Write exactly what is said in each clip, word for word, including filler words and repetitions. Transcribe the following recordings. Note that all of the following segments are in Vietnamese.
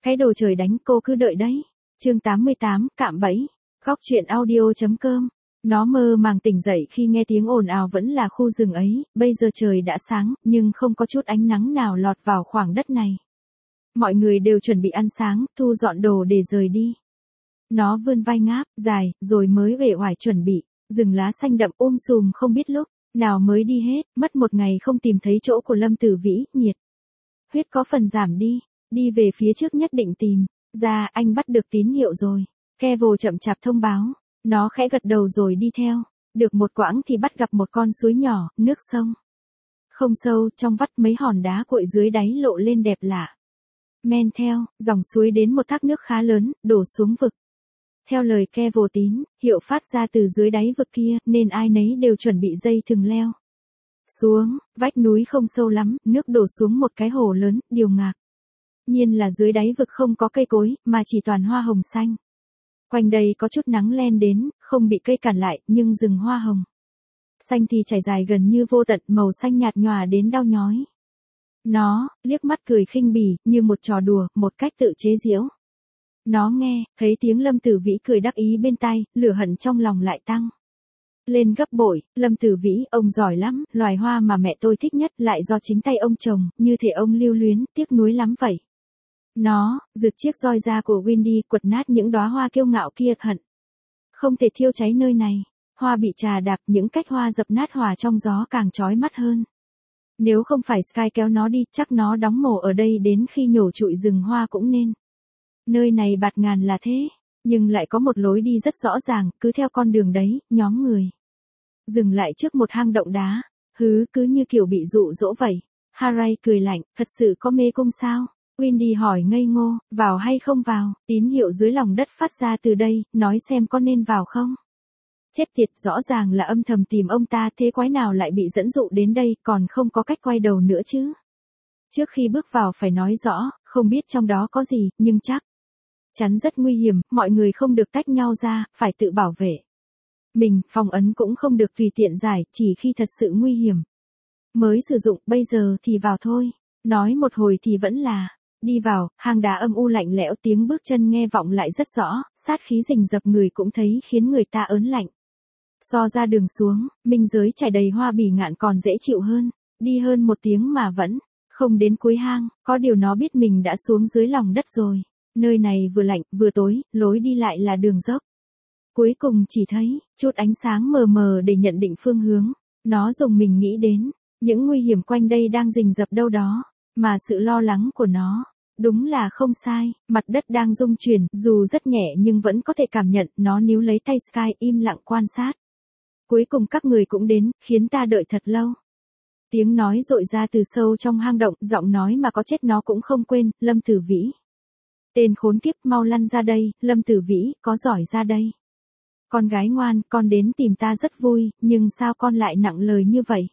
Cái đồ trời đánh, cô cứ đợi đấy. Chương tám mươi tám, cạm bẫy. Góc truyện audio.com. Nó mơ màng tỉnh dậy khi nghe tiếng ồn ào vẫn là khu rừng ấy, bây giờ trời đã sáng, nhưng không có chút ánh nắng nào lọt vào khoảng đất này. Mọi người đều chuẩn bị ăn sáng, thu dọn đồ để rời đi. Nó vươn vai ngáp, dài, rồi mới uể oải chuẩn bị, rừng lá xanh đậm um sùm không biết lúc nào mới đi hết, mất một ngày không tìm thấy chỗ của Lâm Tử Vĩ, nhiệt huyết có phần giảm đi, đi về phía trước nhất định tìm ra, anh bắt được tín hiệu rồi. Kevo chậm chạp thông báo, nó khẽ gật đầu rồi đi theo, được một quãng thì bắt gặp một con suối nhỏ, nước sông không sâu, trong vắt mấy hòn đá cuội dưới đáy lộ lên đẹp lạ. Men theo dòng suối đến một thác nước khá lớn, đổ xuống vực. Theo lời Kevo tín hiệu phát ra từ dưới đáy vực kia, nên ai nấy đều chuẩn bị dây thừng leo xuống. Vách núi không sâu lắm, nước đổ xuống một cái hồ lớn, điều ngạc nhiên là dưới đáy vực không có cây cối, mà chỉ toàn hoa hồng xanh. Quanh đây có chút nắng len đến, không bị cây cản lại, nhưng rừng hoa hồng xanh thì trải dài gần như vô tận, màu xanh nhạt nhòa đến đau nhói. Nó liếc mắt cười khinh bỉ, như một trò đùa, một cách tự chế giễu. Nó nghe thấy tiếng Lâm Tử Vĩ cười đắc ý bên tai, lửa hận trong lòng lại tăng lên gấp bội. Lâm Tử Vĩ, ông giỏi lắm, loài hoa mà mẹ tôi thích nhất lại do chính tay ông trồng, như thể ông lưu luyến, tiếc nuối lắm vậy. Nó giật chiếc roi da của Windy, quật nát những đóa hoa kiêu ngạo kia, hận không thể thiêu cháy nơi này. Hoa bị trà đạp, những cách hoa dập nát hòa trong gió càng chói mắt hơn. Nếu không phải Sky kéo nó đi, chắc nó đóng mồ ở đây đến khi nhổ trụi rừng hoa cũng nên. Nơi này bạt ngàn là thế, nhưng lại có một lối đi rất rõ ràng, cứ theo con đường đấy, nhóm người dừng lại trước một hang động đá. Hứ, cứ như kiểu bị dụ dỗ vậy. Haray cười lạnh, thật sự có mê cung sao? Windy hỏi ngây ngô, vào hay không vào? Tín hiệu dưới lòng đất phát ra từ đây, nói xem có nên vào không? Chết tiệt, rõ ràng là âm thầm tìm ông ta, thế quái nào lại bị dẫn dụ đến đây, còn không có cách quay đầu nữa chứ? Trước khi bước vào phải nói rõ, không biết trong đó có gì, nhưng chắc chắn rất nguy hiểm, mọi người không được tách nhau ra, phải tự bảo vệ mình, phong ấn cũng không được tùy tiện giải, chỉ khi thật sự nguy hiểm mới sử dụng, bây giờ thì vào thôi. Nói một hồi thì vẫn là đi vào. Hang đá âm u lạnh lẽo, tiếng bước chân nghe vọng lại rất rõ, sát khí rình rập người cũng thấy khiến người ta ớn lạnh. So ra đường xuống, minh giới trải đầy hoa bỉ ngạn còn dễ chịu hơn, đi hơn một tiếng mà vẫn không đến cuối hang, có điều nó biết mình đã xuống dưới lòng đất rồi. Nơi này vừa lạnh, vừa tối, lối đi lại là đường dốc. Cuối cùng chỉ thấy chút ánh sáng mờ mờ để nhận định phương hướng. Nó dùng mình nghĩ đến những nguy hiểm quanh đây đang rình rập đâu đó, mà sự lo lắng của nó đúng là không sai. Mặt đất đang rung chuyển, dù rất nhẹ nhưng vẫn có thể cảm nhận. Nó níu lấy tay Sky, im lặng quan sát. Cuối cùng các người cũng đến, khiến ta đợi thật lâu. Tiếng nói dội ra từ sâu trong hang động, giọng nói mà có chết nó cũng không quên. Lâm Tử Vĩ. Tên khốn kiếp, mau lăn ra đây. Lâm Tử Vĩ, có giỏi ra đây. Con gái ngoan, con đến tìm ta rất vui, nhưng sao con lại nặng lời như vậy?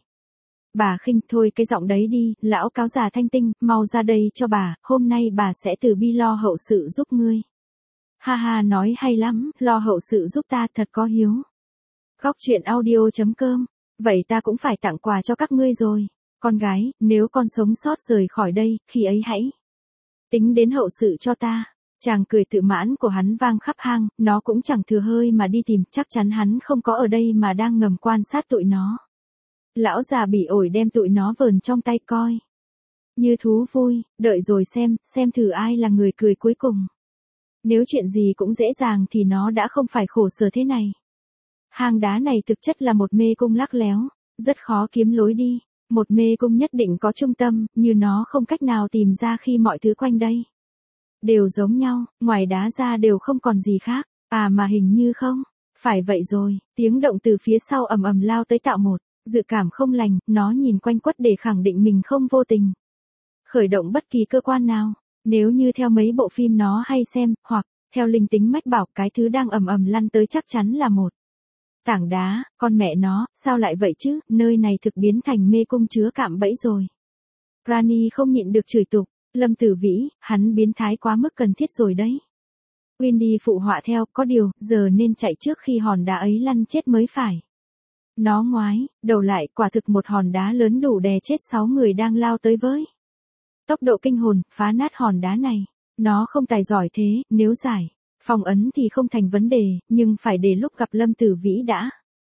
Bà khinh, thôi cái giọng đấy đi, lão cáo già thanh tinh, mau ra đây cho bà, hôm nay bà sẽ từ bi lo hậu sự giúp ngươi. Ha ha, nói hay lắm, lo hậu sự giúp ta, thật có hiếu. Góc truyện audio.com. Vậy ta cũng phải tặng quà cho các ngươi rồi. Con gái, nếu con sống sót rời khỏi đây, khi ấy hãy tính đến hậu sự cho ta. Chàng cười tự mãn của hắn vang khắp hang, nó cũng chẳng thừa hơi mà đi tìm, chắc chắn hắn không có ở đây mà đang ngầm quan sát tụi nó. Lão già bỉ ổi đem tụi nó vờn trong tay coi như thú vui, đợi rồi xem, xem thử ai là người cười cuối cùng. Nếu chuyện gì cũng dễ dàng thì nó đã không phải khổ sở thế này. Hang đá này thực chất là một mê cung lắc léo, rất khó kiếm lối đi. Một mê cung nhất định có trung tâm, như nó không cách nào tìm ra khi mọi thứ quanh đây đều giống nhau, ngoài đá ra đều không còn gì khác. À mà hình như không phải vậy rồi. Tiếng động từ phía sau ầm ầm lao tới, tạo một dự cảm không lành. Nó nhìn quanh quất để khẳng định mình không vô tình khởi động bất kỳ cơ quan nào. Nếu như theo mấy bộ phim nó hay xem, hoặc theo linh tính mách bảo, cái thứ đang ầm ầm lăn tới chắc chắn là một tảng đá. Con mẹ nó, sao lại vậy chứ, nơi này thực biến thành mê cung chứa cạm bẫy rồi. Rani không nhịn được chửi tục. Lâm Tử Vĩ, hắn biến thái quá mức cần thiết rồi đấy. Windy phụ họa theo, có điều, giờ nên chạy trước khi hòn đá ấy lăn chết mới phải. Nó ngoái đầu lại, quả thực một hòn đá lớn đủ đè chết sáu người đang lao tới với tốc độ kinh hồn, phá nát hòn đá này. Nó không tài giỏi thế, nếu giải phong ấn thì không thành vấn đề, nhưng phải để lúc gặp Lâm Tử Vĩ đã.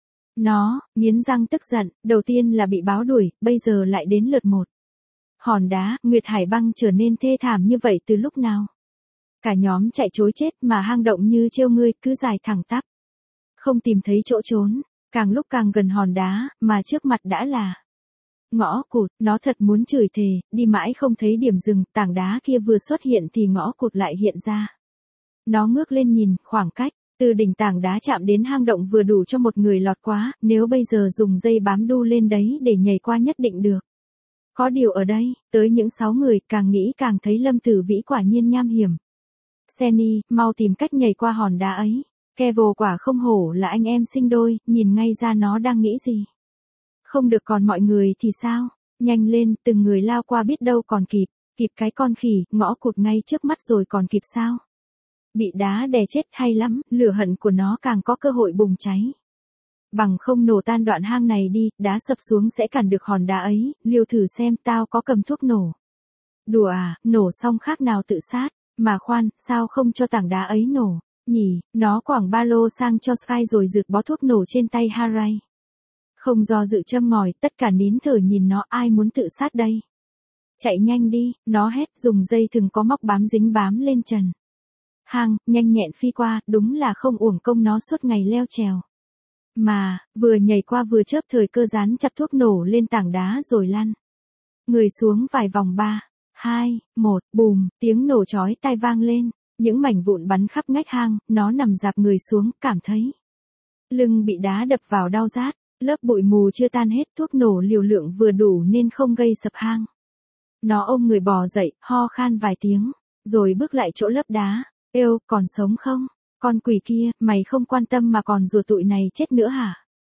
Nó, nghiến răng tức giận, đầu tiên là bị báo đuổi, bây giờ lại đến lượt một. Hòn đá, Nguyệt Hải băng trở nên thê thảm như vậy từ lúc nào? Cả nhóm chạy trối chết mà hang động như trêu ngươi, cứ dài thẳng tắp. Không tìm thấy chỗ trốn, càng lúc càng gần hòn đá, mà trước mặt đã là ngõ cụt. Nó thật muốn chửi thề, đi mãi không thấy điểm dừng, tảng đá kia vừa xuất hiện thì ngõ cụt lại hiện ra. Nó ngước lên nhìn, khoảng cách từ đỉnh tảng đá chạm đến hang động vừa đủ cho một người lọt qua, nếu bây giờ dùng dây bám đu lên đấy để nhảy qua nhất định được. Có điều ở đây, tới những sáu người, càng nghĩ càng thấy Lâm Tử Vĩ quả nhiên nham hiểm. Senny, mau tìm cách nhảy qua hòn đá ấy. Kevo quả không hổ là anh em sinh đôi, nhìn ngay ra nó đang nghĩ gì. Không được, còn mọi người thì sao? Nhanh lên, từng người lao qua biết đâu còn kịp. Kịp cái con khỉ, ngõ cụt ngay trước mắt rồi còn kịp sao? Bị đá đè chết hay lắm, lửa hận của nó càng có cơ hội bùng cháy. Bằng không nổ tan đoạn hang này đi, đá sập xuống sẽ cản được hòn đá ấy, liều thử xem tao có cầm thuốc nổ. Đùa à, nổ xong khác nào tự sát, mà khoan, sao không cho tảng đá ấy nổ, nhỉ, nó quẳng ba lô sang cho Sky rồi rượt bó thuốc nổ trên tay Harai. Không do dự châm ngòi, tất cả nín thở nhìn nó, ai muốn tự sát đây. Chạy nhanh đi, nó hét, dùng dây thừng có móc bám dính bám lên trần. Hang, nhanh nhẹn phi qua, đúng là không uổng công nó suốt ngày leo trèo. Mà, vừa nhảy qua vừa chớp thời cơ dán chặt thuốc nổ lên tảng đá rồi lăn. Người xuống vài vòng ba, hai, một, bùm, tiếng nổ chói tai vang lên, những mảnh vụn bắn khắp ngách hang, nó nằm dạp người xuống, cảm thấy lưng bị đá đập vào đau rát, lớp bụi mù chưa tan hết, thuốc nổ liều lượng vừa đủ nên không gây sập hang. Nó ôm người bò dậy, ho khan vài tiếng, rồi bước lại chỗ lớp đá, êu, còn sống không? Con quỷ kia, mày không quan tâm mà còn rùa tụi này chết nữa hả?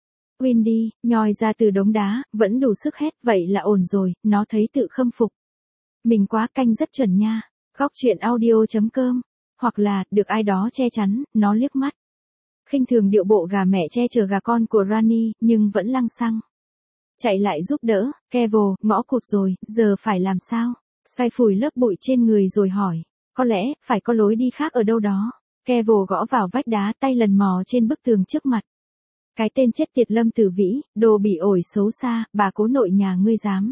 Windy, nhoi ra từ đống đá, vẫn đủ sức hét, vậy là ổn rồi, nó thấy tự khâm phục. Mình quá canh rất chuẩn nha. Góc truyện audio chấm com. Hoặc là, được ai đó che chắn, nó liếc mắt. Khinh thường điệu bộ gà mẹ che chở gà con của Rani, nhưng vẫn lăng xăng. Chạy lại giúp đỡ, Kevo, ngõ cụt rồi, giờ phải làm sao? Sky phủi lớp bụi trên người rồi hỏi. Có lẽ, phải có lối đi khác ở đâu đó. Kevo gõ vào vách đá, tay lần mò trên bức tường trước mặt. Cái tên chết tiệt Lâm Tử Vĩ, đồ bị ổi xấu xa, bà cố nội nhà ngươi dám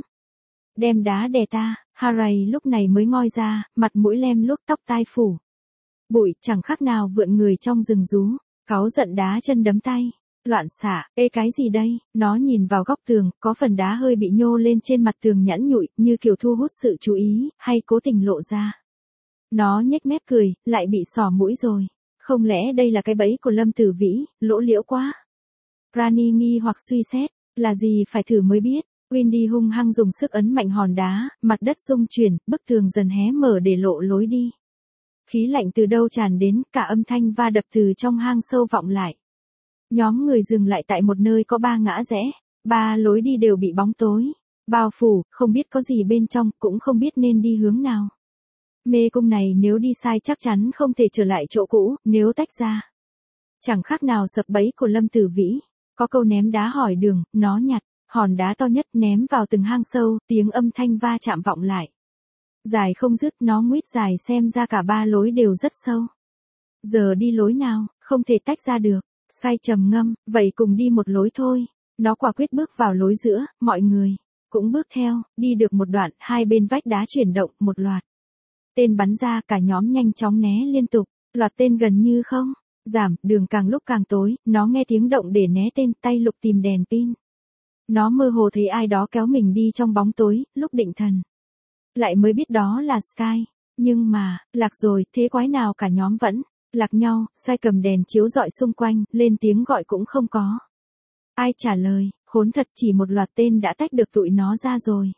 đem đá đè ta. Harai lúc này mới ngoi ra, mặt mũi lem luốc, tóc tai phủ bụi, chẳng khác nào vượn người trong rừng rú, cáu giận đá chân đấm tay. Loạn xạ, ê cái gì đây? Nó nhìn vào góc tường, có phần đá hơi bị nhô lên trên mặt tường nhẵn nhụi, như kiểu thu hút sự chú ý, hay cố tình lộ ra. Nó nhếch mép cười, lại bị xỏ mũi rồi. Không lẽ đây là cái bẫy của Lâm Tử Vĩ, lỗ liễu quá. Rani nghi hoặc suy xét, là gì phải thử mới biết. Windy hung hăng dùng sức ấn mạnh hòn đá, mặt đất rung chuyển, bức tường dần hé mở để lộ lối đi. Khí lạnh từ đâu tràn đến, cả âm thanh va đập từ trong hang sâu vọng lại. Nhóm người dừng lại tại một nơi có ba ngã rẽ, ba lối đi đều bị bóng tối bao phủ, không biết có gì bên trong, cũng không biết nên đi hướng nào. Mê cung này nếu đi sai chắc chắn không thể trở lại chỗ cũ, nếu tách ra. Chẳng khác nào sập bẫy của Lâm Tử Vĩ. Có câu ném đá hỏi đường, nó nhặt hòn đá to nhất ném vào từng hang sâu, tiếng âm thanh va chạm vọng lại. Dài không dứt, nó nguýt dài xem ra cả ba lối đều rất sâu. Giờ đi lối nào, không thể tách ra được. Sky trầm ngâm, vậy cùng đi một lối thôi. Nó quả quyết bước vào lối giữa, mọi người cũng bước theo, đi được một đoạn, hai bên vách đá chuyển động, một loạt tên bắn ra, cả nhóm nhanh chóng né liên tục, loạt tên gần như không giảm, đường càng lúc càng tối, nó nghe tiếng động để né tên, tay lục tìm đèn pin. Nó mơ hồ thấy ai đó kéo mình đi trong bóng tối, lúc định thần lại mới biết đó là Sky, nhưng mà, lạc rồi, thế quái nào cả nhóm vẫn lạc nhau. Sky cầm đèn chiếu rọi xung quanh, lên tiếng gọi cũng không có ai trả lời, khốn thật, chỉ một loạt tên đã tách được tụi nó ra rồi.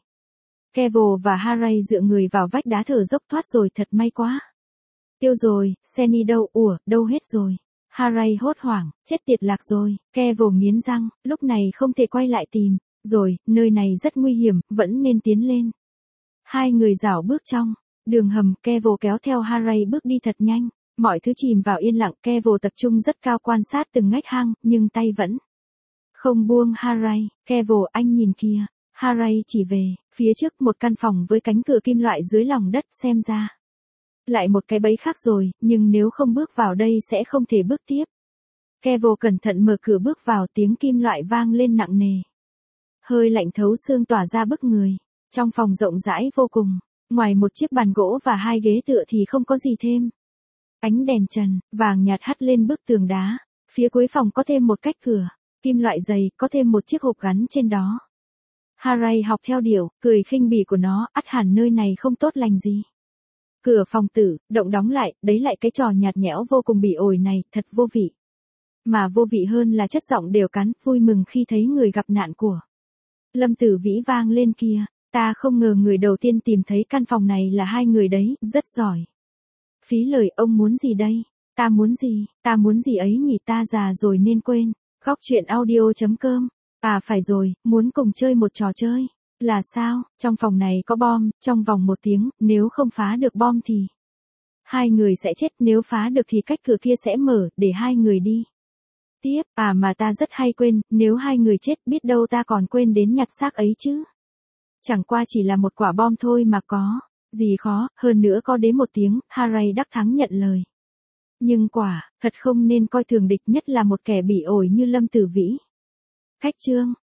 Kevo và Harai dựa người vào vách đá thở dốc, thoát rồi, thật may quá. Tiêu rồi, Senny đâu, ủa, đâu hết rồi. Harai hốt hoảng, chết tiệt, lạc rồi. Kevo nghiến răng, lúc này không thể quay lại tìm rồi, nơi này rất nguy hiểm, vẫn nên tiến lên. Hai người rảo bước trong đường hầm, Kevo kéo theo Harai bước đi thật nhanh. Mọi thứ chìm vào yên lặng, Kevo tập trung rất cao quan sát từng ngách hang, nhưng tay vẫn không buông Harai. Kevo, anh nhìn kìa. Harai chỉ về phía trước, một căn phòng với cánh cửa kim loại dưới lòng đất, xem ra Lại một cái bẫy khác rồi, nhưng nếu không bước vào đây sẽ không thể bước tiếp. Kevo cẩn thận mở cửa bước vào, tiếng kim loại vang lên nặng nề. Hơi lạnh thấu xương tỏa ra bức người. Trong phòng rộng rãi vô cùng, ngoài một chiếc bàn gỗ và hai ghế tựa thì không có gì thêm. Ánh đèn trần, vàng nhạt hắt lên bức tường đá. Phía cuối phòng có thêm một cách cửa, kim loại dày, có thêm một chiếc hộp gắn trên đó. Harry học theo điệu, cười khinh bỉ của nó, ắt hẳn nơi này không tốt lành gì. Cửa phòng tử, động đóng lại, đấy lại cái trò nhạt nhẽo vô cùng bỉ ổi này, thật vô vị. Mà vô vị hơn là chất giọng đều cắn, vui mừng khi thấy người gặp nạn của Lâm Tử Vĩ vang lên kia. Ta không ngờ người đầu tiên tìm thấy căn phòng này là hai người đấy, rất giỏi. Phí lời, ông muốn gì đây? Ta muốn gì, ta muốn gì ấy nhỉ, ta già rồi nên quên. Khóc chuyện audio chấm com. À phải rồi, muốn cùng chơi một trò chơi. Là sao, trong phòng này có bom, trong vòng một tiếng, nếu không phá được bom thì hai người sẽ chết, nếu phá được thì cách cửa kia sẽ mở, để hai người đi. Tiếp, à mà ta rất hay quên, nếu hai người chết biết đâu ta còn quên đến nhặt xác ấy chứ. Chẳng qua chỉ là một quả bom thôi mà có gì khó, hơn nữa có đến một tiếng, Harry đắc thắng nhận lời. Nhưng quả, thật không nên coi thường địch, nhất là một kẻ bị ổi như Lâm Tử Vĩ. Khách chương.